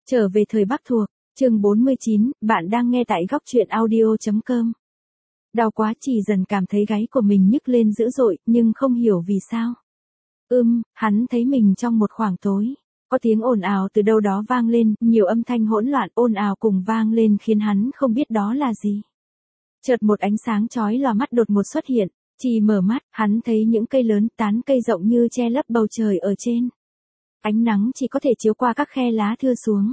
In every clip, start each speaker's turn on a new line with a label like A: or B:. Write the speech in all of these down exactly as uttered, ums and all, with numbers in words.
A: Trở về thời Bắc thuộc, chương bốn mươi chín, bạn đang nghe tại góc truyện audio chấm com. Đau quá, Trì dần cảm thấy gáy của mình nhức lên dữ dội, nhưng không hiểu vì sao. Ưm, hắn thấy mình trong một khoảng tối. Có tiếng ồn ào từ đâu đó vang lên, nhiều âm thanh hỗn loạn ồn ào cùng vang lên khiến hắn không biết đó là gì. Chợt một ánh sáng chói lòa mắt đột ngột xuất hiện, Trì mở mắt, hắn thấy những cây lớn, tán cây rộng như che lấp bầu trời ở trên. Ánh nắng chỉ có thể chiếu qua các khe lá thưa xuống.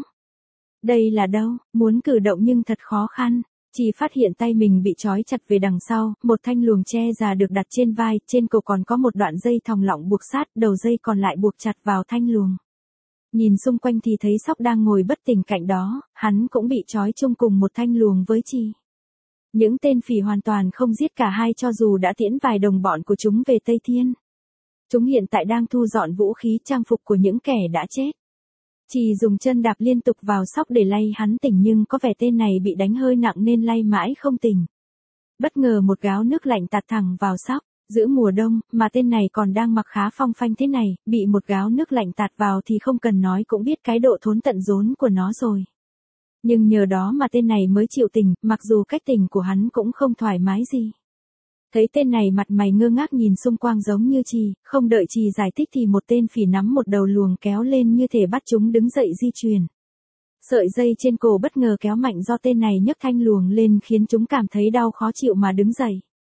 A: Đây là đâu, muốn cử động nhưng thật khó khăn. Chỉ phát hiện tay mình bị trói chặt về đằng sau, một thanh luồng tre già được đặt trên vai, trên cổ còn có một đoạn dây thòng lọng buộc sát, đầu dây còn lại buộc chặt vào thanh luồng. Nhìn xung quanh thì thấy Sóc đang ngồi bất tỉnh cạnh đó, hắn cũng bị trói chung cùng một thanh luồng với Trì. Những tên phỉ hoàn toàn không giết cả hai cho dù đã tiễn vài đồng bọn của chúng về Tây Thiên. Chúng hiện tại đang thu dọn vũ khí trang phục của những kẻ đã chết. Trì dùng chân đạp liên tục vào Sóc để lay hắn tỉnh nhưng có vẻ tên này bị đánh hơi nặng nên lay mãi không tỉnh. Bất ngờ một gáo nước lạnh tạt thẳng vào Sóc, giữa mùa đông mà tên này còn đang mặc khá phong phanh thế này, bị một gáo nước lạnh tạt vào thì không cần nói cũng biết cái độ thốn tận rốn của nó rồi. Nhưng nhờ đó mà tên này mới chịu tỉnh, mặc dù cách tỉnh của hắn cũng không thoải mái gì. Thấy tên này mặt mày ngơ ngác nhìn xung quanh giống như Trì, không đợi Trì giải thích thì một tên phỉ nắm một đầu luồng kéo lên như thể bắt chúng đứng dậy di chuyển. Sợi dây trên cổ bất ngờ kéo mạnh do tên này nhấc thanh luồng lên khiến chúng cảm thấy đau khó chịu mà đứng dậy.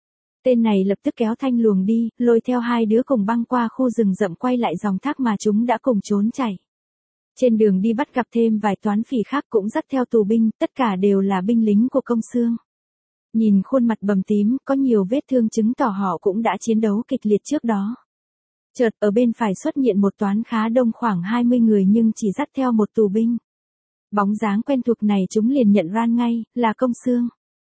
A: Tên này lập tức kéo thanh luồng đi, lôi theo hai đứa cùng băng qua khu rừng rậm quay lại dòng thác mà chúng đã cùng trốn chạy. Trên đường đi bắt gặp thêm vài toán phỉ khác cũng dắt theo tù binh, tất cả đều là binh lính của Công Xương. Nhìn khuôn mặt bầm tím, có nhiều vết thương chứng tỏ họ cũng đã chiến đấu kịch liệt trước đó. Chợt ở bên phải xuất hiện một toán khá đông khoảng hai mươi người nhưng chỉ dắt theo một tù binh. Bóng dáng quen thuộc này chúng liền nhận ra ngay, là Công Xương.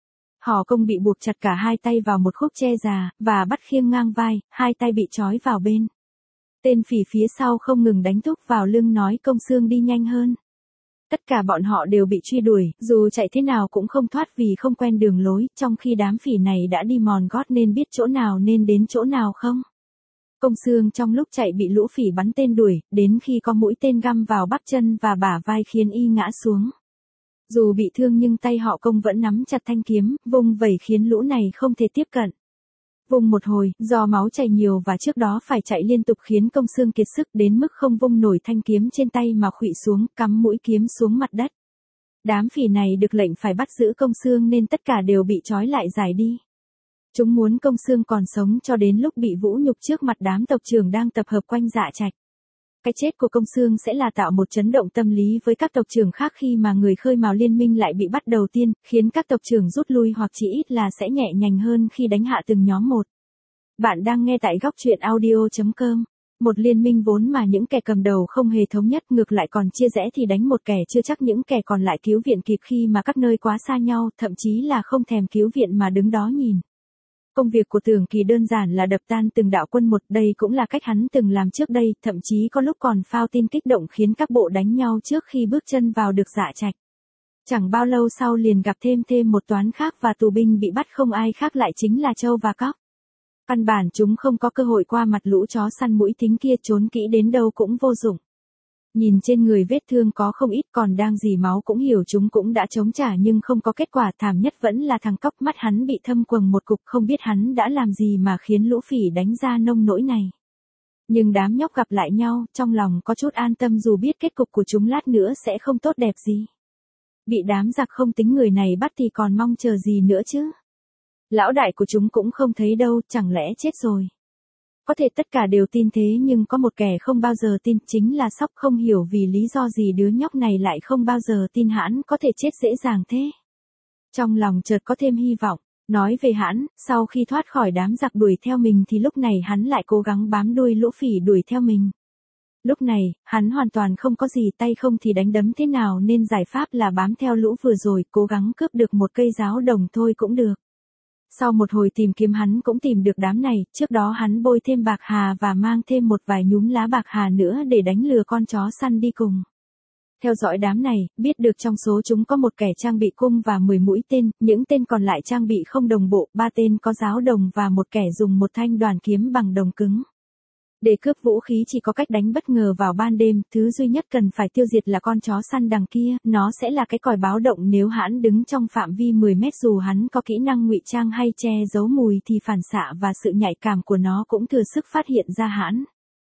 A: Họ Công bị buộc chặt cả hai tay vào một khúc tre già, và bắt khiêng ngang vai, hai tay bị trói vào bên. Tên phỉ phía sau không ngừng đánh thúc vào lưng nói Công Xương đi nhanh hơn. Tất cả bọn họ đều bị truy đuổi, dù chạy thế nào cũng không thoát vì không quen đường lối, trong khi đám phỉ này đã đi mòn gót nên biết chỗ nào nên đến chỗ nào không. Công Xương trong lúc chạy bị lũ phỉ bắn tên đuổi, đến khi có mũi tên găm vào bắp chân và bả vai khiến y ngã xuống. Dù bị thương nhưng tay họ Công vẫn nắm chặt thanh kiếm, vung vẩy khiến lũ này không thể tiếp cận. Vùng một hồi, do máu chảy nhiều và trước đó phải chạy liên tục khiến Công Xương kiệt sức đến mức không vung nổi thanh kiếm trên tay mà khuỵu xuống, cắm mũi kiếm xuống mặt đất. Đám phỉ này được lệnh phải bắt giữ Công Xương nên tất cả đều bị trói lại giải đi. Chúng muốn Công Xương còn sống cho đến lúc bị vũ nhục trước mặt đám tộc trưởng đang tập hợp quanh Dạ Trạch. Cái chết của Công Xương sẽ là tạo một chấn động tâm lý với các tộc trưởng khác khi mà người khơi mào liên minh lại bị bắt đầu tiên, khiến các tộc trưởng rút lui hoặc chỉ ít là sẽ nhẹ nhàng hơn khi đánh hạ từng nhóm một. Bạn đang nghe tại góc truyện audio chấm com. Một liên minh vốn mà những kẻ cầm đầu không hề thống nhất ngược lại còn chia rẽ thì đánh một kẻ chưa chắc những kẻ còn lại cứu viện kịp khi mà các nơi quá xa nhau, thậm chí là không thèm cứu viện mà đứng đó nhìn. Công việc của Tưởng Kỳ đơn giản là đập tan từng đạo quân một, đây cũng là cách hắn từng làm trước đây, thậm chí có lúc còn phao tin kích động khiến các bộ đánh nhau trước khi bước chân vào được Dạ Trạch. Chẳng bao lâu sau liền gặp thêm thêm một toán khác và tù binh bị bắt không ai khác lại chính là Châu và Cóc. Căn bản chúng không có cơ hội qua mặt lũ chó săn mũi thính kia, trốn kỹ đến đâu cũng vô dụng. Nhìn trên người vết thương có không ít còn đang rỉ máu cũng hiểu chúng cũng đã chống trả nhưng không có kết quả, thảm nhất vẫn là thằng Cóc, mắt hắn bị thâm quầng một cục, không biết hắn đã làm gì mà khiến lũ phỉ đánh ra nông nỗi này. Nhưng đám nhóc gặp lại nhau, trong lòng có chút an tâm dù biết kết cục của chúng lát nữa sẽ không tốt đẹp gì. Bị đám giặc không tính người này bắt thì còn mong chờ gì nữa chứ. Lão đại của chúng cũng không thấy đâu, chẳng lẽ chết rồi. Có thể tất cả đều tin thế nhưng có một kẻ không bao giờ tin, chính là Sóc, không hiểu vì lý do gì đứa nhóc này lại không bao giờ tin hãn có thể chết dễ dàng thế. Trong lòng chợt có thêm hy vọng, nói về hãn, sau khi thoát khỏi đám giặc đuổi theo mình thì lúc này hắn lại cố gắng bám đuôi lũ phỉ đuổi theo mình. Lúc này, hắn hoàn toàn không có gì, tay không thì đánh đấm thế nào nên giải pháp là bám theo lũ vừa rồi, cố gắng cướp được một cây giáo đồng thôi cũng được. Sau một hồi tìm kiếm hắn cũng tìm được đám này, trước đó hắn bôi thêm bạc hà và mang thêm một vài nhúm lá bạc hà nữa để đánh lừa con chó săn đi cùng. Theo dõi đám này, biết được trong số chúng có một kẻ trang bị cung và mười mũi tên, những tên còn lại trang bị không đồng bộ, ba tên có giáo đồng và một kẻ dùng một thanh đoàn kiếm bằng đồng cứng. Để cướp vũ khí chỉ có cách đánh bất ngờ vào ban đêm, thứ duy nhất cần phải tiêu diệt là con chó săn đằng kia, nó sẽ là cái còi báo động nếu hãn đứng trong phạm vi mười mét, dù hắn có kỹ năng ngụy trang hay che giấu mùi thì phản xạ và sự nhạy cảm của nó cũng thừa sức phát hiện ra hãn.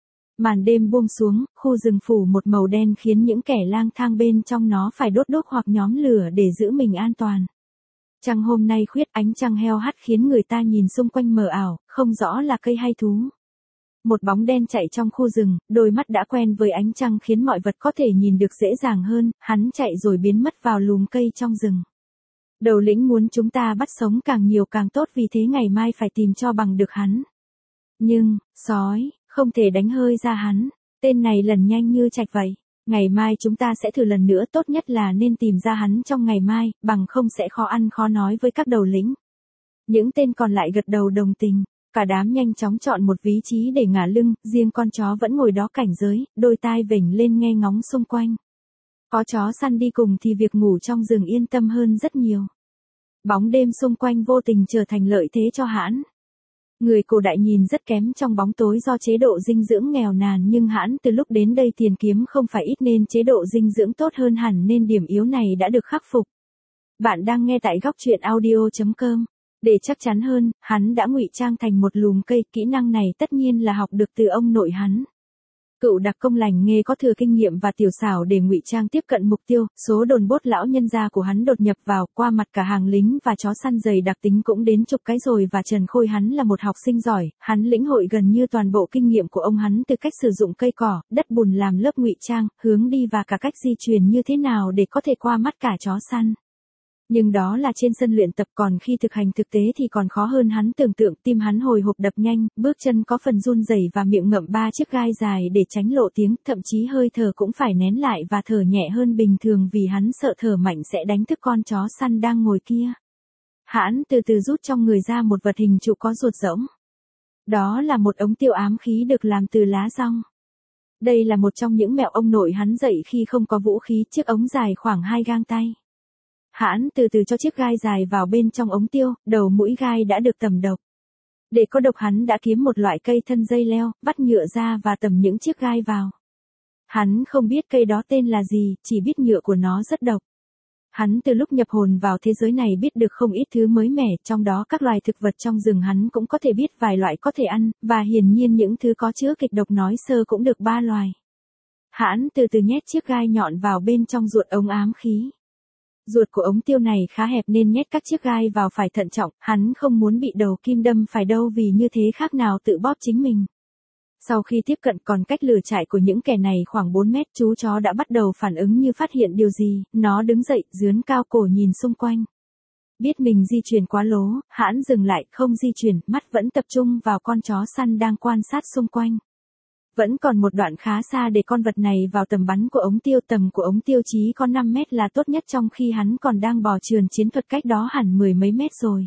A: Màn đêm buông xuống, khu rừng phủ một màu đen khiến những kẻ lang thang bên trong nó phải đốt đuốc hoặc nhóm lửa để giữ mình an toàn. Trăng hôm nay khuyết, ánh trăng heo hắt khiến người ta nhìn xung quanh mờ ảo, không rõ là cây hay thú. Một bóng đen chạy trong khu rừng, đôi mắt đã quen với ánh trăng khiến mọi vật có thể nhìn được dễ dàng hơn, hắn chạy rồi biến mất vào lùm cây trong rừng. Đầu lĩnh muốn chúng ta bắt sống càng nhiều càng tốt, vì thế ngày mai phải tìm cho bằng được hắn. Nhưng, sói, không thể đánh hơi ra hắn, tên này lần nhanh như trạch vậy. Ngày mai chúng ta sẽ thử lần nữa, tốt nhất là nên tìm ra hắn trong ngày mai, bằng không sẽ khó ăn khó nói với các đầu lĩnh. Những tên còn lại gật đầu đồng tình. Cả đám nhanh chóng chọn một vị trí để ngả lưng, riêng con chó vẫn ngồi đó cảnh giới, đôi tai vểnh lên nghe ngóng xung quanh. Có chó săn đi cùng thì việc ngủ trong rừng yên tâm hơn rất nhiều. Bóng đêm xung quanh vô tình trở thành lợi thế cho hãn. Người cổ đại nhìn rất kém trong bóng tối do chế độ dinh dưỡng nghèo nàn, nhưng hãn từ lúc đến đây tiền kiếm không phải ít nên chế độ dinh dưỡng tốt hơn hẳn, nên điểm yếu này đã được khắc phục. Bạn đang nghe tại góc truyện audio chấm com. Để chắc chắn hơn, hắn đã ngụy trang thành một lùm cây, kỹ năng này tất nhiên là học được từ ông nội hắn. Cựu đặc công lành nghề có thừa kinh nghiệm và tiểu xảo để ngụy trang tiếp cận mục tiêu, số đồn bốt lão nhân gia của hắn đột nhập vào, qua mặt cả hàng lính và chó săn dày đặc tính cũng đến chục cái rồi, và Trần Khôi hắn là một học sinh giỏi, hắn lĩnh hội gần như toàn bộ kinh nghiệm của ông hắn từ cách sử dụng cây cỏ, đất bùn làm lớp ngụy trang, hướng đi và cả cách di chuyển như thế nào để có thể qua mắt cả chó săn. Nhưng đó là trên sân luyện tập, còn khi thực hành thực tế thì còn khó hơn hắn tưởng tượng. Tim hắn hồi hộp đập nhanh, bước chân có phần run rẩy và miệng ngậm ba chiếc gai dài để tránh lộ tiếng, thậm chí hơi thở cũng phải nén lại và thở nhẹ hơn bình thường vì hắn sợ thở mạnh sẽ đánh thức con chó săn đang ngồi kia. Hắn từ từ rút trong người ra một vật hình trụ có ruột rỗng. Đó là một ống tiêu ám khí được làm từ lá dong. Đây là một trong những mẹo ông nội hắn dạy khi không có vũ khí, chiếc ống dài khoảng hai gang tay. Hãn từ từ cho chiếc gai dài vào bên trong ống tiêu, đầu mũi gai đã được tẩm độc. Để có độc hắn đã kiếm một loại cây thân dây leo, vắt nhựa ra và tẩm những chiếc gai vào. Hắn không biết cây đó tên là gì, chỉ biết nhựa của nó rất độc. Hắn từ lúc nhập hồn vào thế giới này biết được không ít thứ mới mẻ, trong đó các loài thực vật trong rừng hắn cũng có thể biết vài loại có thể ăn, và hiển nhiên những thứ có chứa kịch độc nói sơ cũng được ba loài. Hãn từ từ nhét chiếc gai nhọn vào bên trong ruột ống ám khí. Ruột của ống tiêu này khá hẹp nên nhét các chiếc gai vào phải thận trọng, hắn không muốn bị đầu kim đâm phải đâu, vì như thế khác nào tự bóp chính mình. Sau khi tiếp cận còn cách lửa trại của những kẻ này khoảng bốn mét, chú chó đã bắt đầu phản ứng như phát hiện điều gì, nó đứng dậy, giướn cao cổ nhìn xung quanh. Biết mình di chuyển quá lố, hãn dừng lại, không di chuyển, mắt vẫn tập trung vào con chó săn đang quan sát xung quanh. Vẫn còn một đoạn khá xa để con vật này vào tầm bắn của ống tiêu, tầm của ống tiêu chí có năm mét là tốt nhất, trong khi hắn còn đang bò trườn chiến thuật cách đó hẳn mười mấy mét rồi.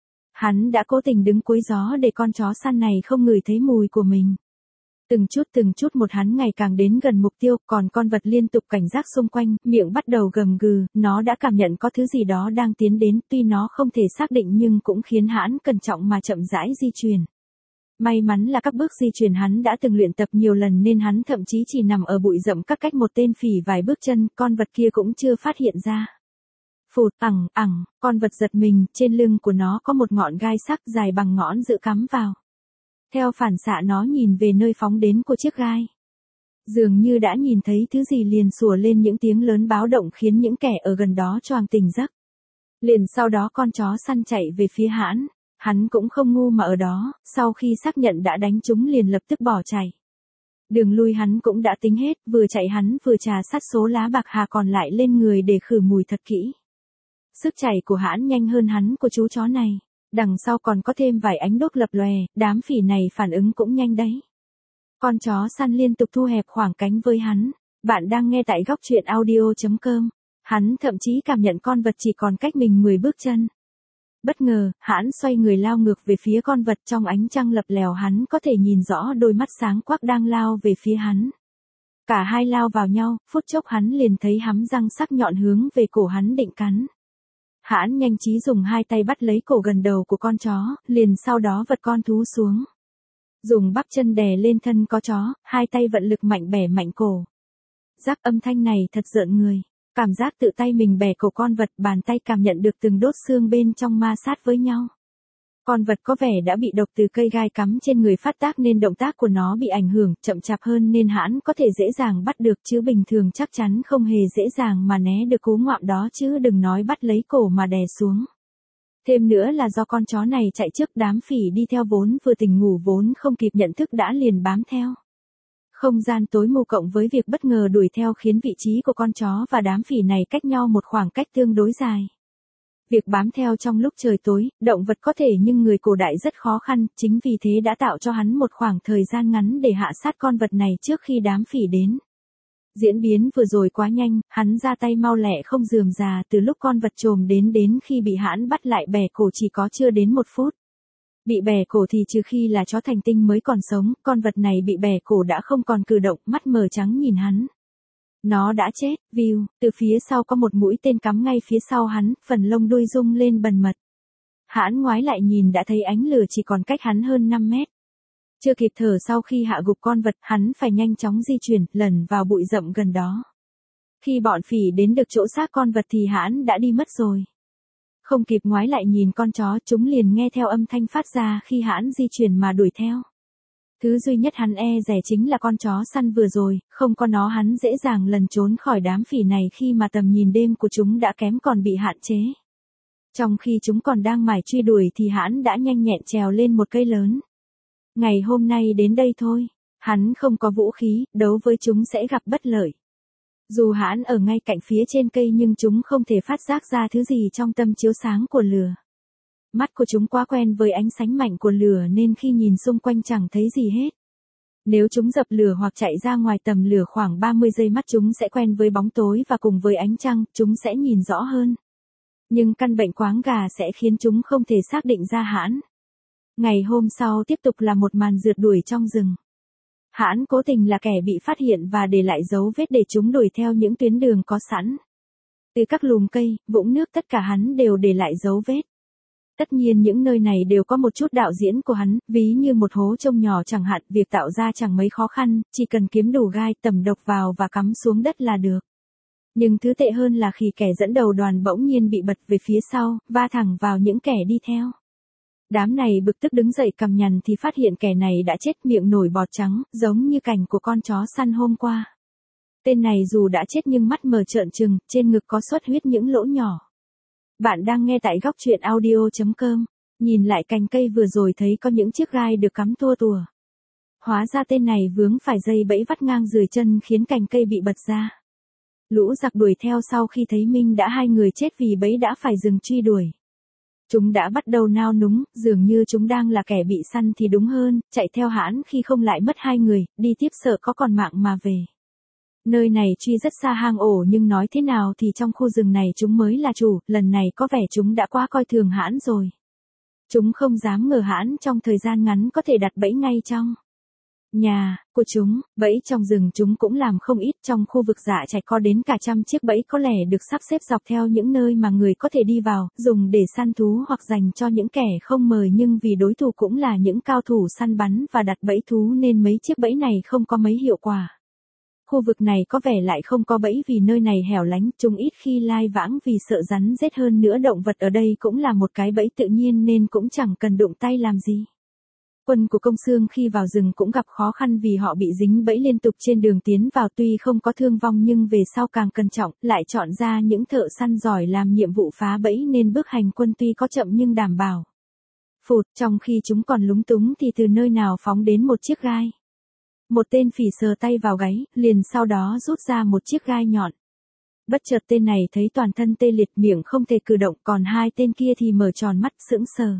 A: Hắn đã cố tình đứng cuối gió để con chó săn này không ngửi thấy mùi của mình. Từng chút từng chút một hắn ngày càng đến gần mục tiêu, còn con vật liên tục cảnh giác xung quanh, miệng bắt đầu gầm gừ, nó đã cảm nhận có thứ gì đó đang tiến đến, tuy nó không thể xác định nhưng cũng khiến hắn cẩn trọng mà chậm rãi di chuyển. May mắn là các bước di chuyển hắn đã từng luyện tập nhiều lần nên hắn thậm chí chỉ nằm ở bụi rậm các cách một tên phỉ vài bước chân, con vật kia cũng chưa phát hiện ra. Phụt, ẳng, ẳng, con vật giật mình, trên lưng của nó có một ngọn gai sắc dài bằng ngõn dự cắm vào. Theo phản xạ nó nhìn về nơi phóng đến của chiếc gai. Dường như đã nhìn thấy thứ gì liền sủa lên những tiếng lớn báo động khiến những kẻ ở gần đó choàng tỉnh giấc. Liền sau đó con chó săn chạy về phía hãn. Hắn cũng không ngu mà ở đó, sau khi xác nhận đã đánh chúng liền lập tức bỏ chạy. Đường lui hắn cũng đã tính hết, vừa chạy hắn vừa trà sát số lá bạc hà còn lại lên người để khử mùi thật kỹ. Sức chạy của hãn nhanh hơn hắn của chú chó này. Đằng sau còn có thêm vài ánh đuốc lập lòe, đám phỉ này phản ứng cũng nhanh đấy. Con chó săn liên tục thu hẹp khoảng cánh với hắn. Bạn đang nghe tại góc truyện audio chấm com. Hắn thậm chí cảm nhận con vật chỉ còn cách mình mười bước chân. Bất ngờ, hãn xoay người lao ngược về phía con vật, trong ánh trăng lập lèo hắn có thể nhìn rõ đôi mắt sáng quắc đang lao về phía hắn. Cả hai lao vào nhau, phút chốc hắn liền thấy hắm răng sắc nhọn hướng về cổ hắn định cắn. Hãn nhanh trí dùng hai tay bắt lấy cổ gần đầu của con chó, liền sau đó vật con thú xuống. Dùng bắp chân đè lên thân có chó, hai tay vận lực mạnh bẻ mạnh cổ. Rắc âm thanh này thật rợn người. Cảm giác tự tay mình bẻ cổ con vật, bàn tay cảm nhận được từng đốt xương bên trong ma sát với nhau. Con vật có vẻ đã bị độc từ cây gai cắm trên người phát tác nên động tác của nó bị ảnh hưởng, chậm chạp hơn nên hãn có thể dễ dàng bắt được chứ bình thường chắc chắn không hề dễ dàng mà né được cú ngoạm đó chứ đừng nói bắt lấy cổ mà đè xuống. Thêm nữa là do con chó này chạy trước đám phỉ đi theo vốn vừa tỉnh ngủ vốn không kịp nhận thức đã liền bám theo. Không gian tối mù cộng với việc bất ngờ đuổi theo khiến vị trí của con chó và đám phỉ này cách nhau một khoảng cách tương đối dài. Việc bám theo trong lúc trời tối, động vật có thể nhưng người cổ đại rất khó khăn, chính vì thế đã tạo cho hắn một khoảng thời gian ngắn để hạ sát con vật này trước khi đám phỉ đến. Diễn biến vừa rồi quá nhanh, hắn ra tay mau lẹ không rườm rà từ lúc con vật trồm đến đến khi bị hãn bắt lại bẻ cổ chỉ có chưa đến một phút. Bị bẻ cổ thì trừ khi là chó thành tinh mới còn sống, con vật này bị bẻ cổ đã không còn cử động, mắt mờ trắng nhìn hắn. Nó đã chết, view, từ phía sau có một mũi tên cắm ngay phía sau hắn, phần lông đuôi rung lên bần mật. Hãn ngoái lại nhìn đã thấy ánh lửa chỉ còn cách hắn hơn năm mét. Chưa kịp thở sau khi hạ gục con vật, hắn phải nhanh chóng di chuyển, lẩn vào bụi rậm gần đó. Khi bọn phỉ đến được chỗ xác con vật thì hãn đã đi mất rồi. Không kịp ngoái lại nhìn con chó, chúng liền nghe theo âm thanh phát ra khi hãn di chuyển mà đuổi theo. Thứ duy nhất hắn e dè chính là con chó săn vừa rồi, không có nó hắn dễ dàng lần trốn khỏi đám phỉ này khi mà tầm nhìn đêm của chúng đã kém còn bị hạn chế. Trong khi chúng còn đang mải truy đuổi thì hãn đã nhanh nhẹn trèo lên một cây lớn. Ngày hôm nay đến đây thôi, hắn không có vũ khí, đấu với chúng sẽ gặp bất lợi. Dù hãn ở ngay cạnh phía trên cây nhưng chúng không thể phát giác ra thứ gì trong tâm chiếu sáng của lửa. Mắt của chúng quá quen với ánh sáng mạnh của lửa nên khi nhìn xung quanh chẳng thấy gì hết. Nếu chúng dập lửa hoặc chạy ra ngoài tầm lửa khoảng ba mươi giây mắt chúng sẽ quen với bóng tối và cùng với ánh trăng, chúng sẽ nhìn rõ hơn. Nhưng căn bệnh quáng gà sẽ khiến chúng không thể xác định ra hãn. Ngày hôm sau tiếp tục là một màn rượt đuổi trong rừng. Hãn cố tình là kẻ bị phát hiện và để lại dấu vết để chúng đuổi theo những tuyến đường có sẵn. Từ các lùm cây, vũng nước tất cả hắn đều để lại dấu vết. Tất nhiên những nơi này đều có một chút đạo diễn của hắn, ví như một hố trông nhỏ chẳng hạn, việc tạo ra chẳng mấy khó khăn, chỉ cần kiếm đủ gai tẩm độc vào và cắm xuống đất là được. Nhưng thứ tệ hơn là khi kẻ dẫn đầu đoàn bỗng nhiên bị bật về phía sau, va thẳng vào những kẻ đi theo. Đám này bực tức đứng dậy cằm nhằn thì phát hiện kẻ này đã chết miệng nổi bọt trắng, giống như cảnh của con chó săn hôm qua. Tên này dù đã chết nhưng mắt mờ trợn trừng, trên ngực có xuất huyết những lỗ nhỏ. Bạn đang nghe tại góc truyện audio chấm com. Nhìn lại cành cây vừa rồi thấy có những chiếc gai được cắm tua tùa. Hóa ra tên này vướng phải dây bẫy vắt ngang dưới chân khiến cành cây bị bật ra. Lũ giặc đuổi theo sau khi thấy Minh đã hai người chết vì bẫy đã phải dừng truy đuổi. Chúng đã bắt đầu nao núng, dường như chúng đang là kẻ bị săn thì đúng hơn, chạy theo hãn khi không lại mất hai người, đi tiếp sợ có còn mạng mà về. Nơi này truy rất xa hang ổ nhưng nói thế nào thì trong khu rừng này chúng mới là chủ, lần này có vẻ chúng đã quá coi thường hãn rồi. Chúng không dám ngờ hãn trong thời gian ngắn có thể đặt bẫy ngay trong nhà của chúng, bẫy trong rừng chúng cũng làm không ít, trong khu vực Dạ Trạch có đến cả trăm chiếc bẫy có lẽ được sắp xếp dọc theo những nơi mà người có thể đi vào, dùng để săn thú hoặc dành cho những kẻ không mời nhưng vì đối thủ cũng là những cao thủ săn bắn và đặt bẫy thú nên mấy chiếc bẫy này không có mấy hiệu quả. Khu vực này có vẻ lại không có bẫy vì nơi này hẻo lánh, chúng ít khi lai vãng vì sợ rắn rết hơn nữa động vật ở đây cũng là một cái bẫy tự nhiên nên cũng chẳng cần đụng tay làm gì. Quân của Công Xương khi vào rừng cũng gặp khó khăn vì họ bị dính bẫy liên tục trên đường tiến vào tuy không có thương vong nhưng về sau càng cẩn trọng, lại chọn ra những thợ săn giỏi làm nhiệm vụ phá bẫy nên bước hành quân tuy có chậm nhưng đảm bảo. Phụt, trong khi chúng còn lúng túng thì từ nơi nào phóng đến một chiếc gai. Một tên phỉ sờ tay vào gáy, liền sau đó rút ra một chiếc gai nhọn. Bất chợt tên này thấy toàn thân tê liệt miệng không thể cử động còn hai tên kia thì mở tròn mắt sững sờ.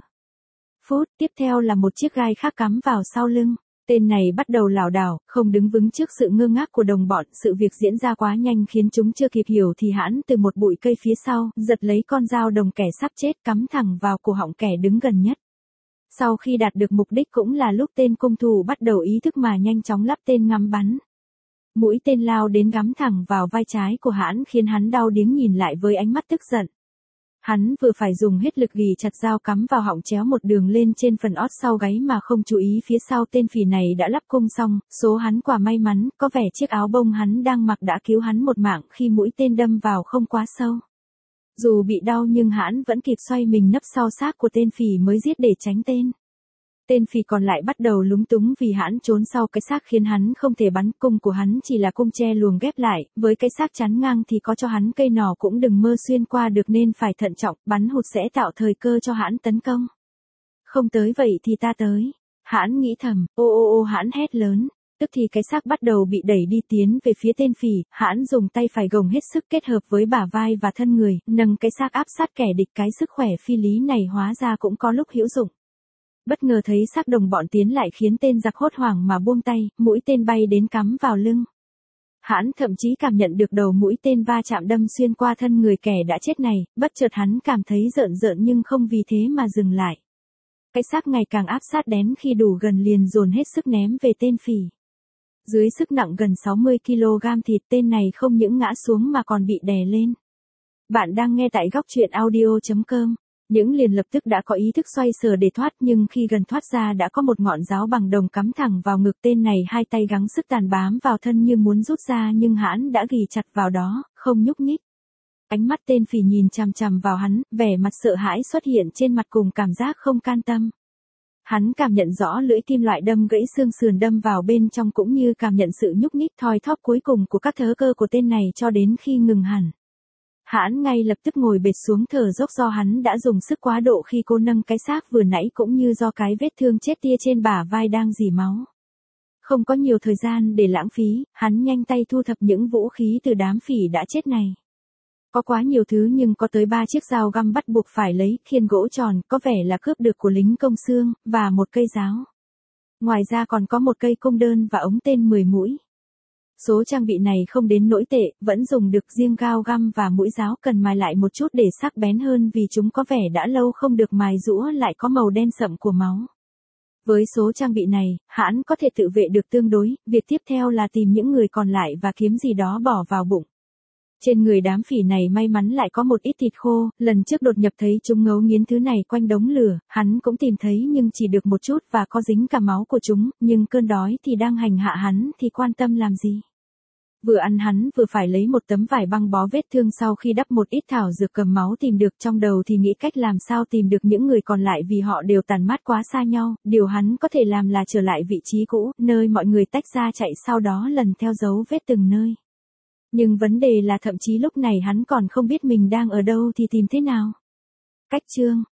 A: Phút tiếp theo là một chiếc gai khác cắm vào sau lưng. Tên này bắt đầu lảo đảo, không đứng vững trước sự ngơ ngác của đồng bọn. Sự việc diễn ra quá nhanh khiến chúng chưa kịp hiểu thì hãn từ một bụi cây phía sau, giật lấy con dao đồng kẻ sắp chết cắm thẳng vào cổ họng kẻ đứng gần nhất. Sau khi đạt được mục đích cũng là lúc tên cung thủ bắt đầu ý thức mà nhanh chóng lắp tên ngắm bắn. Mũi tên lao đến gắm thẳng vào vai trái của hãn khiến hắn đau điếng nhìn lại với ánh mắt tức giận. Hắn vừa phải dùng hết lực ghì chặt dao cắm vào họng chéo một đường lên trên phần ót sau gáy mà không chú ý phía sau tên phỉ này đã lắp cung xong, số hắn quả may mắn, có vẻ chiếc áo bông hắn đang mặc đã cứu hắn một mạng khi mũi tên đâm vào không quá sâu. Dù bị đau nhưng hắn vẫn kịp xoay mình nấp sau xác của tên phỉ mới giết để tránh tên. Tên phỉ còn lại bắt đầu lúng túng vì hắn trốn sau cái xác khiến hắn không thể bắn, cung của hắn chỉ là cung tre luồng ghép lại, với cái xác chắn ngang thì có cho hắn cây nỏ cũng đừng mơ xuyên qua được nên phải thận trọng, bắn hụt sẽ tạo thời cơ cho hắn tấn công. Không tới vậy thì ta tới. Hắn nghĩ thầm, ô ô ô hắn hét lớn. Tức thì cái xác bắt đầu bị đẩy đi tiến về phía tên phỉ, hắn dùng tay phải gồng hết sức kết hợp với bả vai và thân người, nâng cái xác áp sát kẻ địch. Cái sức khỏe phi lý này hóa ra cũng có lúc hữu dụng. Bất ngờ thấy xác đồng bọn tiến lại khiến tên giặc hốt hoảng mà buông tay, mũi tên bay đến cắm vào lưng. Hắn thậm chí cảm nhận được đầu mũi tên va chạm đâm xuyên qua thân người kẻ đã chết này, bất chợt hắn cảm thấy rợn rợn nhưng không vì thế mà dừng lại. Cái xác ngày càng áp sát đến khi đủ gần liền dồn hết sức ném về tên phỉ. Dưới sức nặng gần sáu mươi ki lô gam thịt, tên này không những ngã xuống mà còn bị đè lên. Bạn đang nghe tại góc truyện audio chấm com. Những liền lập tức đã có ý thức xoay sở để thoát nhưng khi gần thoát ra đã có một ngọn giáo bằng đồng cắm thẳng vào ngực tên này, hai tay gắng sức tàn bám vào thân như muốn rút ra nhưng hắn đã ghì chặt vào đó, không nhúc nhích. Ánh mắt tên phỉ nhìn chằm chằm vào hắn, vẻ mặt sợ hãi xuất hiện trên mặt cùng cảm giác không can tâm. Hắn cảm nhận rõ lưỡi kim loại đâm gãy xương sườn đâm vào bên trong cũng như cảm nhận sự nhúc nhích thoi thóp cuối cùng của các thớ cơ của tên này cho đến khi ngừng hẳn. Hắn ngay lập tức ngồi bệt xuống thở dốc do hắn đã dùng sức quá độ khi cô nâng cái xác vừa nãy cũng như do cái vết thương chết tia trên bả vai đang rỉ máu. Không có nhiều thời gian để lãng phí, hắn nhanh tay thu thập những vũ khí từ đám phỉ đã chết này. Có quá nhiều thứ nhưng có tới ba chiếc dao găm bắt buộc phải lấy, khiên gỗ tròn, có vẻ là cướp được của lính công xương, và một cây giáo. Ngoài ra còn có một cây cung đơn và ống tên mười mũi. Số trang bị này không đến nỗi tệ, vẫn dùng được, riêng gao găm và mũi giáo cần mài lại một chút để sắc bén hơn vì chúng có vẻ đã lâu không được mài giũa lại có màu đen sậm của máu. Với số trang bị này, hắn có thể tự vệ được tương đối, việc tiếp theo là tìm những người còn lại và kiếm gì đó bỏ vào bụng. Trên người đám phỉ này may mắn lại có một ít thịt khô, lần trước đột nhập thấy chúng ngấu nghiến thứ này quanh đống lửa, hắn cũng tìm thấy nhưng chỉ được một chút và có dính cả máu của chúng, nhưng cơn đói thì đang hành hạ hắn thì quan tâm làm gì. Vừa ăn hắn vừa phải lấy một tấm vải băng bó vết thương sau khi đắp một ít thảo dược cầm máu tìm được, trong đầu thì nghĩ cách làm sao tìm được những người còn lại vì họ đều tản mát quá xa nhau, điều hắn có thể làm là trở lại vị trí cũ, nơi mọi người tách ra chạy sau đó lần theo dấu vết từng nơi. Nhưng vấn đề là thậm chí lúc này hắn còn không biết mình đang ở đâu thì tìm thế nào. Cách chương